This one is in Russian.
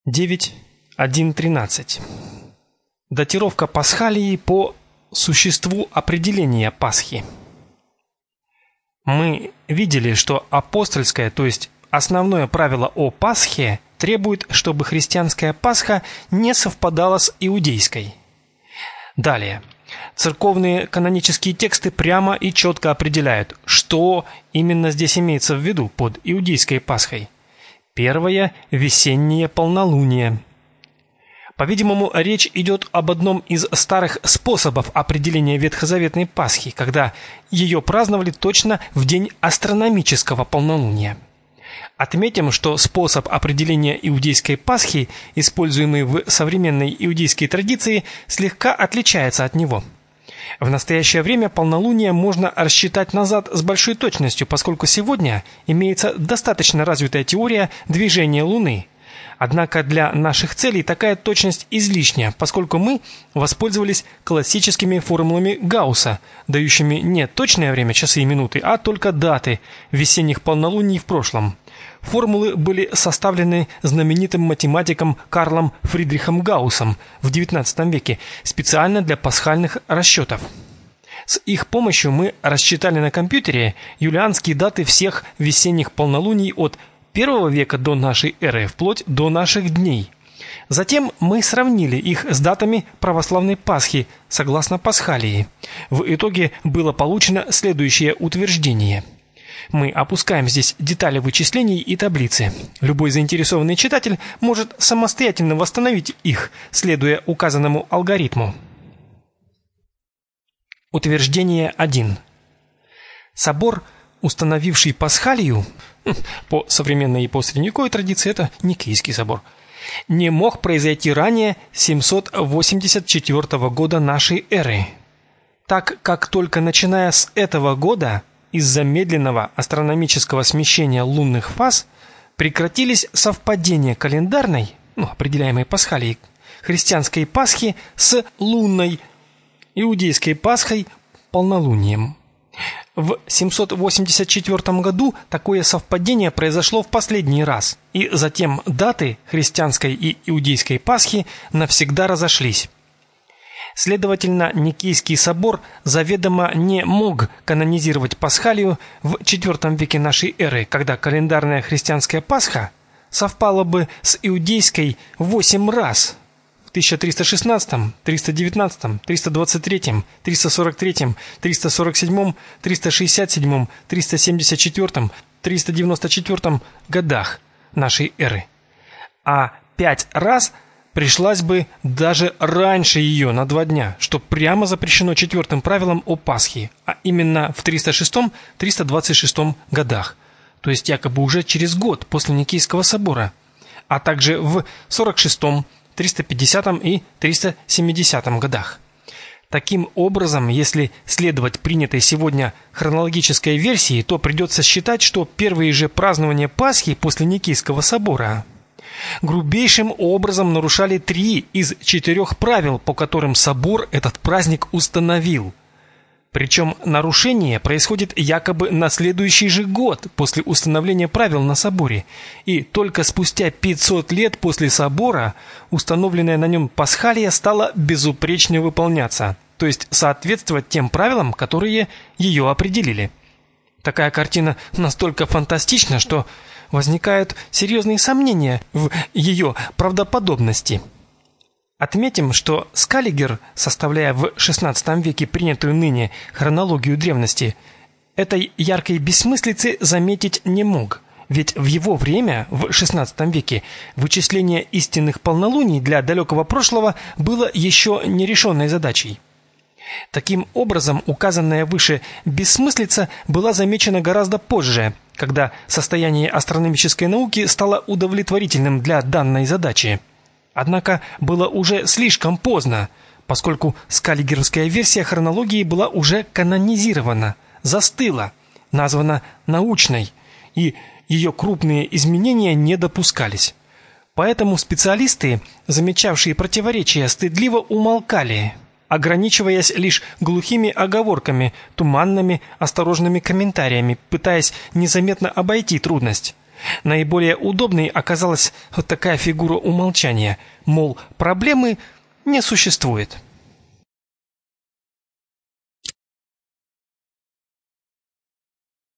9.1.13. Датировка Пасхалии по существу определения Пасхи. Мы видели, что апостольское, то есть основное правило о Пасхе, требует, чтобы христианская Пасха не совпадала с иудейской. Далее. Церковные канонические тексты прямо и четко определяют, что именно здесь имеется в виду под иудейской Пасхой. Первое – весеннее полнолуние. По-видимому, речь идет об одном из старых способов определения ветхозаветной Пасхи, когда ее праздновали точно в день астрономического полнолуния. Отметим, что способ определения иудейской Пасхи, используемый в современной иудейской традиции, слегка отличается от него. В настоящее время полнолуние можно рассчитать назад с большой точностью, поскольку сегодня имеется достаточно развитая теория движения Луны. Однако для наших целей такая точность излишня, поскольку мы воспользовались классическими формулами Гаусса, дающими не точное время, часы и минуты, а только даты весенних полнолуний в прошлом. Формулы были составлены знаменитым математиком Карлом Фридрихом Гауссом в XIX веке специально для пасхальных расчетов. С их помощью мы рассчитали на компьютере юлианские даты всех весенних полнолуний от I века до нашей эры вплоть до наших дней. Затем мы сравнили их с датами православной Пасхи согласно Пасхалии. В итоге было получено следующее утверждение. Мы опускаем здесь детали вычислений и таблицы. Любой заинтересованный читатель может самостоятельно восстановить их, следуя указанному алгоритму. Утверждение 1. Собор, установивший Пасхалию, по современной и по средневековой традиции это Никейский собор, не мог произойти ранее 784 года нашей эры, так как только начиная с этого года из-за медленного астрономического смещения лунных фаз прекратились совпадения календарной, определяемой Пасхалией, христианской Пасхи с лунной, иудейской Пасхой, полнолунием. В 784 году такое совпадение произошло в последний раз, и затем даты христианской и иудейской Пасхи навсегда разошлись. Следовательно, Никейский собор заведомо не мог канонизировать Пасхалию в IV веке нашей эры, когда календарная христианская Пасха совпала бы с иудейской 8 раз – в 1316, 319, 323, 343, 347, 367, 374, 394 годах нашей эры. А 5 раз пришлась бы даже раньше ее на 2 дня, что прямо запрещено 4-м правилом о Пасхе, а именно в 306-326 годах, то есть якобы уже через год после Никейского собора, а также в 46-м, 350 и 370 годах. Таким образом, если следовать принятой сегодня хронологической версии, то придется считать, что первые же празднования Пасхи после Никейского собора грубейшим образом нарушали 3 из 4 правил, по которым собор этот праздник установил. Причем нарушение происходит якобы на следующий же год после установления правил на соборе, и только спустя 500 лет после собора установленная на нем Пасхалия стала безупречно выполняться, то есть соответствовать тем правилам, которые ее определили. Такая картина настолько фантастична, что возникают серьезные сомнения в ее правдоподобности. Отметим, что Скаллигер, составляя в XVI веке принятую ныне хронологию древности, этой яркой бессмыслицы заметить не мог, ведь в его время, в XVI веке, вычисление истинных полнолуний для далекого прошлого было еще нерешенной задачей. Таким образом, указанная выше бессмыслица была замечена гораздо позже, когда состояние астрономической науки стало удовлетворительным для данной задачи. Однако было уже слишком поздно, поскольку скаллигеровская версия хронологии была уже канонизирована, застыла, названа научной, и ее крупные изменения не допускались. Поэтому специалисты, замечавшие противоречия, стыдливо умолкали, ограничиваясь лишь глухими оговорками, туманными, осторожными комментариями, пытаясь незаметно обойти трудность. Наиболее удобной оказалась вот такая фигура умолчания, мол, проблемы не существует.